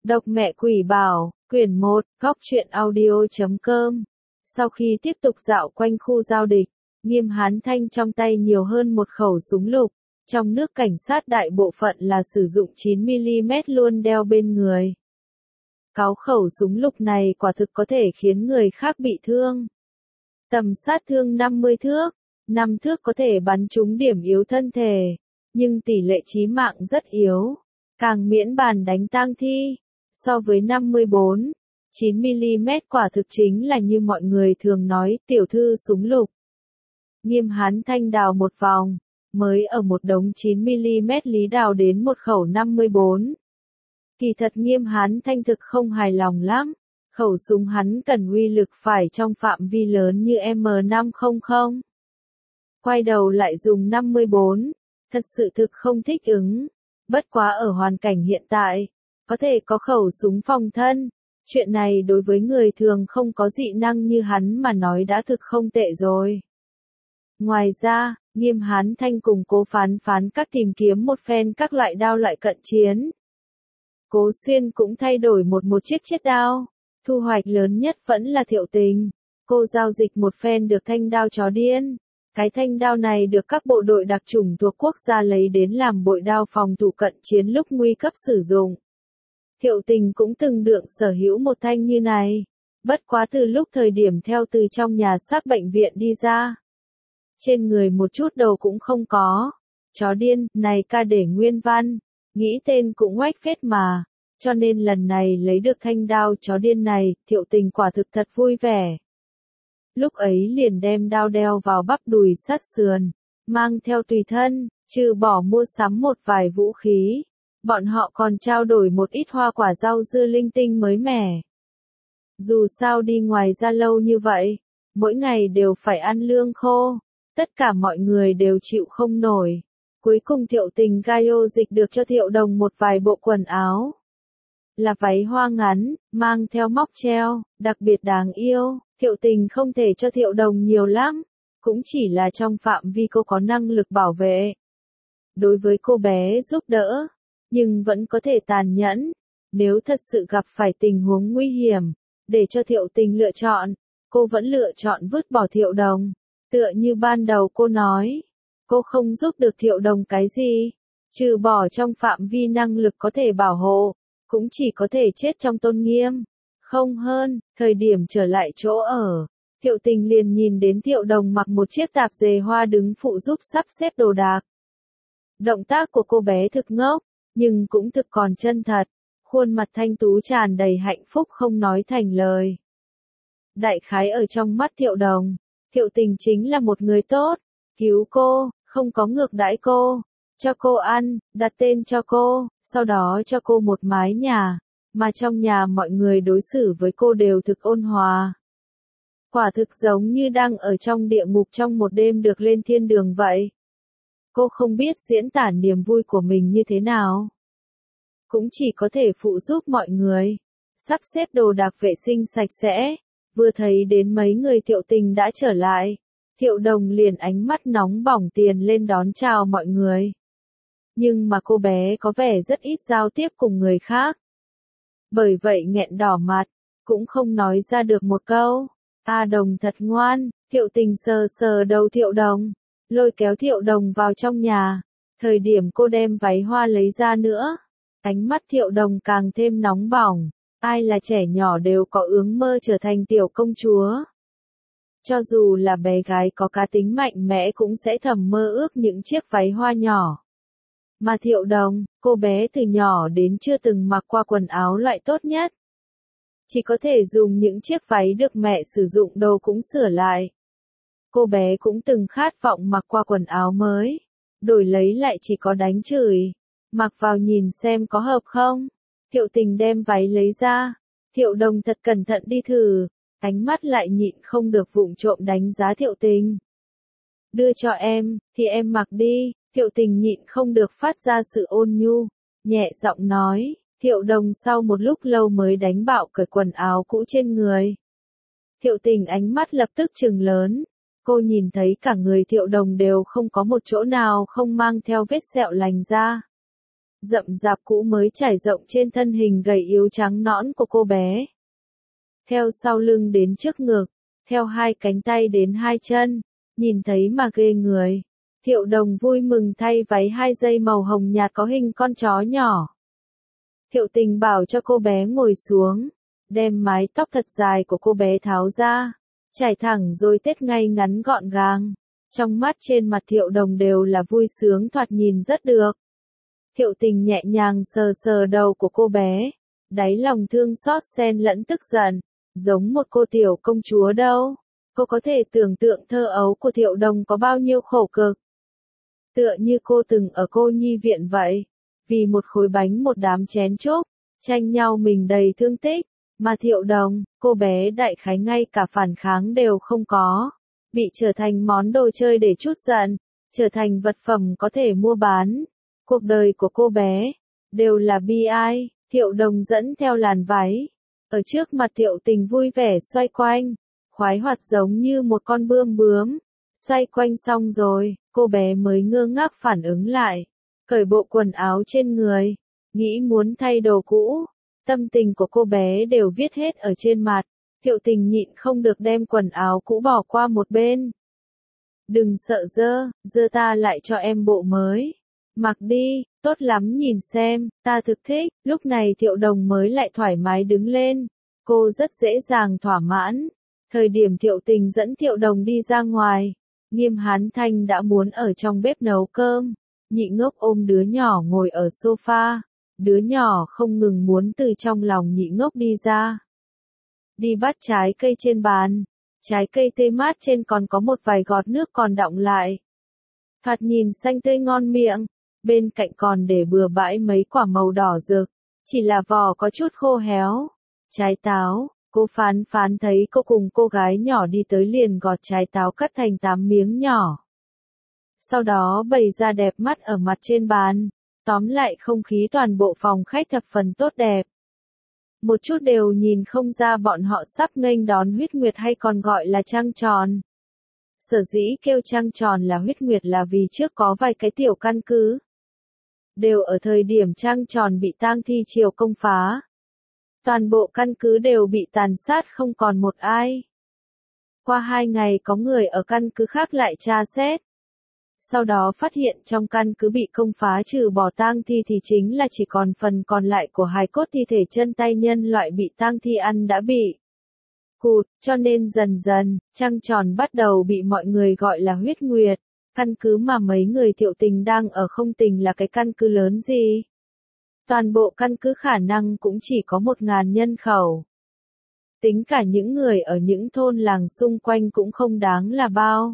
Độc mẹ quỷ bảo, quyển 1, góc truyện audio.com. Sau khi tiếp tục dạo quanh khu giao địch, Nghiêm Hán Thanh trong tay nhiều hơn một khẩu súng lục. Trong nước cảnh sát đại bộ phận là sử dụng 9mm luôn đeo bên người. Cáo khẩu súng lục này quả thực có thể khiến người khác bị thương. Tầm sát thương 50 thước, 5 thước có thể bắn trúng điểm yếu thân thể, nhưng tỷ lệ chí mạng rất yếu, càng miễn bàn đánh tang thi. So với 54, 9mm quả thực chính là như mọi người thường nói, tiểu thư súng lục. Nghiêm Hán Thanh đào một vòng, mới ở một đống 9mm lý đào đến một khẩu 54. Kỳ thật Nghiêm Hán Thanh thực không hài lòng lắm, khẩu súng hắn cần uy lực phải trong phạm vi lớn như M500. Quay đầu lại dùng 54, thật sự thực không thích ứng, bất quá ở hoàn cảnh hiện tại, có thể có khẩu súng phòng thân, chuyện này đối với người thường không có dị năng như hắn mà nói đã thực không tệ rồi. Ngoài ra, Nghiêm Hán Thanh cùng Cố Phán các tìm kiếm một phen các loại đao loại cận chiến. Cố Xuyên cũng thay đổi một chiếc chiết đao, thu hoạch lớn nhất vẫn là Thiệu Tình. Cô giao dịch một phen được thanh đao chó điên. Cái thanh đao này được các bộ đội đặc chủng thuộc quốc gia lấy đến làm bội đao phòng thủ cận chiến lúc nguy cấp sử dụng. Thiệu Tình cũng từng được sở hữu một thanh như này, bất quá từ lúc thời điểm theo từ trong nhà xác bệnh viện đi ra. Trên người một chút đầu cũng không có. Chó điên, này ca để nguyên văn, nghĩ tên cũng oách phết mà, cho nên lần này lấy được thanh đao chó điên này, Thiệu Tình quả thực thật vui vẻ. Lúc ấy liền đem đao đeo vào bắp đùi sát sườn, mang theo tùy thân, trừ bỏ mua sắm một vài vũ khí. Bọn họ còn trao đổi một ít hoa quả rau dưa linh tinh mới mẻ. Dù sao đi ngoài ra lâu như vậy, mỗi ngày đều phải ăn lương khô, tất cả mọi người đều chịu không nổi. Cuối cùng Thiệu Tình Gaio dịch được cho Thiệu Đồng một vài bộ quần áo. Là váy hoa ngắn, mang theo móc treo, đặc biệt đáng yêu. Thiệu Tình không thể cho Thiệu Đồng nhiều lắm, cũng chỉ là trong phạm vi cô có năng lực bảo vệ. Đối với cô bé giúp đỡ, nhưng vẫn có thể tàn nhẫn, nếu thật sự gặp phải tình huống nguy hiểm, để cho Thiệu Tình lựa chọn, cô vẫn lựa chọn vứt bỏ Thiệu Đồng. Tựa như ban đầu cô nói, cô không giúp được Thiệu Đồng cái gì, trừ bỏ trong phạm vi năng lực có thể bảo hộ, cũng chỉ có thể chết trong tôn nghiêm. Không hơn, thời điểm trở lại chỗ ở, Thiệu Tình liền nhìn đến Thiệu Đồng mặc một chiếc tạp dề hoa đứng phụ giúp sắp xếp đồ đạc. Động tác của cô bé thực ngốc, nhưng cũng thực còn chân thật, khuôn mặt thanh tú tràn đầy hạnh phúc không nói thành lời. Đại khái ở trong mắt Thiệu Đồng, Thiệu Tình chính là một người tốt, cứu cô, không có ngược đãi cô, cho cô ăn, đặt tên cho cô, sau đó cho cô một mái nhà, mà trong nhà mọi người đối xử với cô đều thực ôn hòa. Quả thực giống như đang ở trong địa ngục trong một đêm được lên thiên đường vậy. Cô không biết diễn tả niềm vui của mình như thế nào. Cũng chỉ có thể phụ giúp mọi người, sắp xếp đồ đạc vệ sinh sạch sẽ. Vừa thấy đến mấy người Thiệu Tình đã trở lại, Thiệu Đồng liền ánh mắt nóng bỏng tiền lên đón chào mọi người. Nhưng mà cô bé có vẻ rất ít giao tiếp cùng người khác. Bởi vậy nghẹn đỏ mặt, cũng không nói ra được một câu. A Đồng thật ngoan. Thiệu Tình sờ sờ đầu Thiệu Đồng, lôi kéo Thiệu Đồng vào trong nhà. Thời điểm cô đem váy hoa lấy ra nữa, ánh mắt Thiệu Đồng càng thêm nóng bỏng. Ai là trẻ nhỏ đều có ước mơ trở thành tiểu công chúa. Cho dù là bé gái có cá tính mạnh mẽ cũng sẽ thầm mơ ước những chiếc váy hoa nhỏ. Mà Thiệu Đồng, cô bé từ nhỏ đến chưa từng mặc qua quần áo loại tốt nhất. Chỉ có thể dùng những chiếc váy được mẹ sử dụng đồ cũng sửa lại. Cô bé cũng từng khát vọng mặc qua quần áo mới, đổi lấy lại chỉ có đánh chửi. Mặc vào nhìn xem có hợp không? Thiệu Tình đem váy lấy ra, Thiệu Đồng thật cẩn thận đi thử, ánh mắt lại nhịn không được vụng trộm đánh giá Thiệu Tình. Đưa cho em, thì em mặc đi. Thiệu Tình nhịn không được phát ra sự ôn nhu, nhẹ giọng nói. Thiệu Đồng sau một lúc lâu mới đánh bạo cởi quần áo cũ trên người. Thiệu Tình ánh mắt lập tức trừng lớn, cô nhìn thấy cả người Thiệu Đồng đều không có một chỗ nào không mang theo vết sẹo lành da. rậm rạp cũ mới trải rộng trên thân hình gầy yếu trắng nõn của cô bé. Theo sau lưng đến trước ngực, theo hai cánh tay đến hai chân, nhìn thấy mà ghê người. Thiệu Đồng vui mừng thay váy 2 dây màu hồng nhạt có hình con chó nhỏ. Thiệu Tình bảo cho cô bé ngồi xuống, đem mái tóc thật dài của cô bé tháo ra, trải thẳng rồi tết ngay ngắn gọn gàng. Trong mắt trên mặt Thiệu Đồng đều là vui sướng thoạt nhìn rất được. Thiệu Tình nhẹ nhàng sờ sờ đầu của cô bé, đáy lòng thương xót xen lẫn tức giận, giống một cô tiểu công chúa đâu. Cô có thể tưởng tượng thơ ấu của Thiệu Đồng có bao nhiêu khổ cực. Tựa như cô từng ở cô nhi viện vậy, vì một khối bánh một đám chén chúc, tranh nhau mình đầy thương tích, mà Thiệu Đồng, cô bé đại khái ngay cả phản kháng đều không có, bị trở thành món đồ chơi để trút giận, trở thành vật phẩm có thể mua bán. Cuộc đời của cô bé, đều là bi ai. Thiệu Đồng dẫn theo làn váy, ở trước mặt Thiệu Tình vui vẻ xoay quanh, khoái hoạt giống như một con bươm bướm. Xoay quanh xong rồi, cô bé mới ngơ ngác phản ứng lại, cởi bộ quần áo trên người, nghĩ muốn thay đồ cũ. Tâm tình của cô bé đều viết hết ở trên mặt. Thiệu Tình nhịn không được đem quần áo cũ bỏ qua một bên. Đừng sợ dơ ta lại cho em bộ mới. Mặc đi, tốt lắm nhìn xem, ta thực thích. Lúc này Thiệu Đồng mới lại thoải mái đứng lên. Cô rất dễ dàng thỏa mãn. Thời điểm Thiệu Tình dẫn Thiệu Đồng đi ra ngoài, Nghiêm Hán Thanh đã muốn ở trong bếp nấu cơm. Nhị Ngốc ôm đứa nhỏ ngồi ở sofa. Đứa nhỏ không ngừng muốn từ trong lòng Nhị Ngốc đi ra. Đi bắt trái cây trên bàn. Trái cây tươi mát trên còn có một vài giọt nước còn đọng lại. Thoạt nhìn xanh tươi ngon miệng. Bên cạnh còn để bừa bãi mấy quả màu đỏ rực. Chỉ là vỏ có chút khô héo. Trái táo. Cô Phán Phán thấy cô cùng cô gái nhỏ đi tới liền gọt trái táo cắt thành 8 miếng nhỏ. Sau đó bày ra đẹp mắt ở mặt trên bàn. Tóm lại không khí toàn bộ phòng khách thập phần tốt đẹp. Một chút đều nhìn không ra bọn họ sắp nghênh đón huyết nguyệt hay còn gọi là trăng tròn. Sở dĩ kêu trăng tròn là huyết nguyệt là vì trước có vài cái tiểu căn cứ. Đều ở thời điểm trăng tròn bị tang thi triều công phá. Toàn bộ căn cứ đều bị tàn sát không còn một ai. Qua 2 ngày có người ở căn cứ khác lại tra xét. Sau đó phát hiện trong căn cứ bị công phá trừ bỏ tang thi thì chính là chỉ còn phần còn lại của hài cốt thi thể chân tay nhân loại bị tang thi ăn đã bị cụt, cho nên dần dần, trăng tròn bắt đầu bị mọi người gọi là huyết nguyệt. Căn cứ mà mấy người Thiệu Tình đang ở không tình là cái căn cứ lớn gì. Toàn bộ căn cứ khả năng cũng chỉ có 1.000 nhân khẩu. Tính cả những người ở những thôn làng xung quanh cũng không đáng là bao.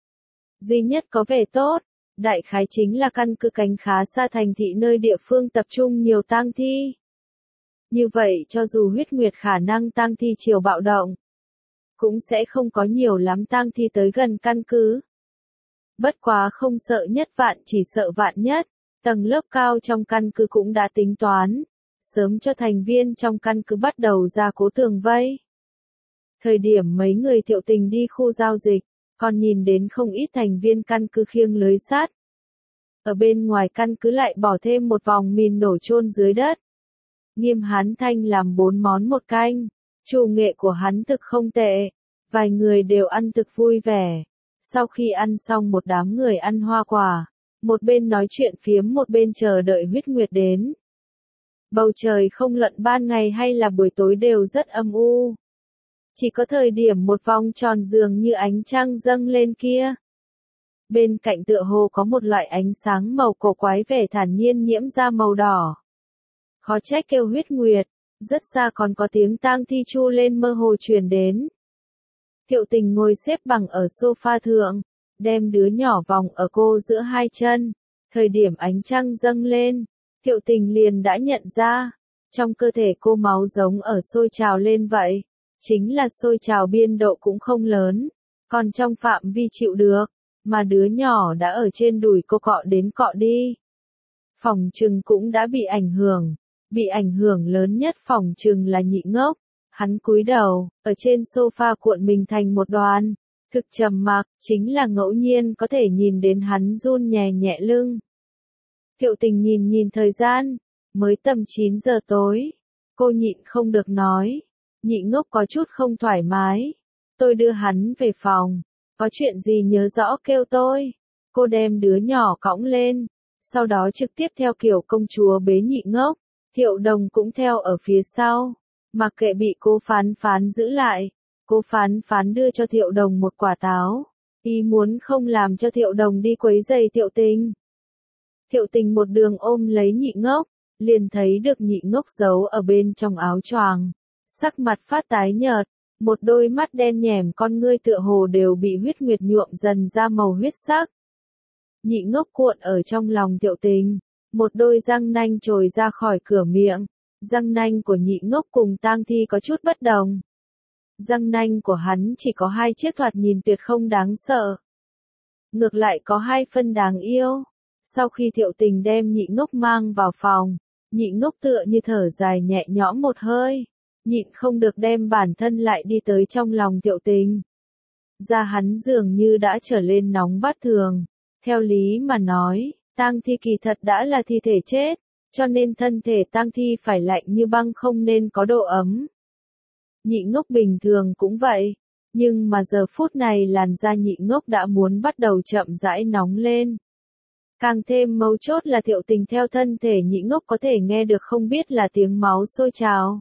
Duy nhất có vẻ tốt, đại khái chính là căn cứ cánh khá xa thành thị nơi địa phương tập trung nhiều tang thi. Như vậy cho dù huyết nguyệt khả năng tang thi chiều bạo động, cũng sẽ không có nhiều lắm tang thi tới gần căn cứ. Bất quá không sợ nhất vạn chỉ sợ vạn nhất, tầng lớp cao trong căn cứ cũng đã tính toán, sớm cho thành viên trong căn cứ bắt đầu ra cố tường vây. Thời điểm mấy người Thiệu Tình đi khu giao dịch, còn nhìn đến không ít thành viên căn cứ khiêng lưới sắt. Ở bên ngoài căn cứ lại bỏ thêm một vòng mìn nổ chôn dưới đất. Nghiêm Hán Thanh làm 4 món một canh, chủ nghệ của hắn thực không tệ, vài người đều ăn thực vui vẻ. Sau khi ăn xong một đám người ăn hoa quả, một bên nói chuyện phiếm một bên chờ đợi huyết nguyệt đến. Bầu trời không luận ban ngày hay là buổi tối đều rất âm u. Chỉ có thời điểm một vòng tròn dường như ánh trăng dâng lên kia. Bên cạnh tựa hồ có một loại ánh sáng màu cổ quái vẻ thản nhiên nhiễm ra màu đỏ. Khó trách kêu huyết nguyệt, rất xa còn có tiếng tang thi chu lên mơ hồ truyền đến. Thiệu Tình ngồi xếp bằng ở sofa thượng, đem đứa nhỏ vòng ở cô giữa hai chân. Thời điểm ánh trăng dâng lên, Thiệu Tình liền đã nhận ra, trong cơ thể cô máu giống ở sôi trào lên vậy. Chính là sôi trào biên độ cũng không lớn, còn trong phạm vi chịu được, mà đứa nhỏ đã ở trên đùi cô cọ đến cọ đi. Phỏng chừng cũng đã bị ảnh hưởng lớn nhất phỏng chừng là Nhị Ngốc. Hắn cúi đầu, ở trên sofa cuộn mình thành một đoàn, thực trầm mặc, chính là ngẫu nhiên có thể nhìn đến hắn run nhẹ nhẹ lưng. Thiệu Tình nhìn nhìn thời gian, mới tầm 9 giờ tối. Cô nhịn không được nói. Nhị Ngốc có chút không thoải mái. Tôi đưa hắn về phòng. Có chuyện gì nhớ rõ kêu tôi. Cô đem đứa nhỏ cõng lên. Sau đó trực tiếp theo kiểu công chúa bế Nhị Ngốc. Thiệu Đồng cũng theo ở phía sau. Mặc kệ bị cô Phán Phán giữ lại. Cô Phán Phán đưa cho Thiệu Đồng một quả táo. Ý muốn không làm cho Thiệu Đồng đi quấy rầy Thiệu Tình. Thiệu Tình một đường ôm lấy Nhị Ngốc, liền thấy được Nhị Ngốc giấu ở bên trong áo choàng, sắc mặt phát tái nhợt, một đôi mắt đen nhẻm con ngươi tựa hồ đều bị huyết nguyệt nhuộm dần ra màu huyết sắc. Nhị Ngốc cuộn ở trong lòng Thiệu Tình, một đôi răng nanh trồi ra khỏi cửa miệng, răng nanh của Nhị Ngốc cùng tang thi có chút bất đồng. Răng nanh của hắn chỉ có 2 chiếc thoạt nhìn tuyệt không đáng sợ. Ngược lại có 2 phân đáng yêu. Sau khi Thiệu Tình đem Nhị Ngốc mang vào phòng, Nhị Ngốc tựa như thở dài nhẹ nhõm một hơi, nhịn không được đem bản thân lại đi tới trong lòng Thiệu Tình. Da hắn dường như đã trở lên nóng bát thường. Theo lý mà nói, tang thi kỳ thật đã là thi thể chết, cho nên thân thể tang thi phải lạnh như băng không nên có độ ấm. Nhị Ngốc bình thường cũng vậy, nhưng mà giờ phút này làn da Nhị Ngốc đã muốn bắt đầu chậm rãi nóng lên. Càng thêm mấu chốt là Thiệu Tình theo thân thể Nhị Ngốc có thể nghe được không biết là tiếng máu sôi trào,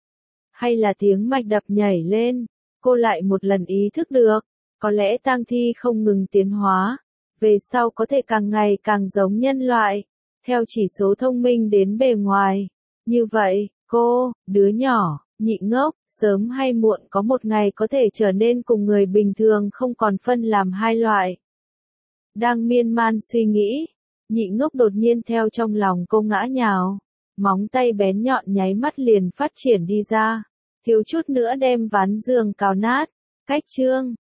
hay là tiếng mạch đập nhảy lên. Cô lại một lần ý thức được, có lẽ tang thi không ngừng tiến hóa, về sau có thể càng ngày càng giống nhân loại, theo chỉ số thông minh đến bề ngoài. Như vậy, cô, đứa nhỏ, Nhị Ngốc, sớm hay muộn có một ngày có thể trở nên cùng người bình thường không còn phân làm 2 loại. Đang miên man suy nghĩ, Nhị Ngốc đột nhiên theo trong lòng cô ngã nhào, móng tay bén nhọn nháy mắt liền phát triển đi ra, thiếu chút nữa đem ván giường cào nát. Cách chương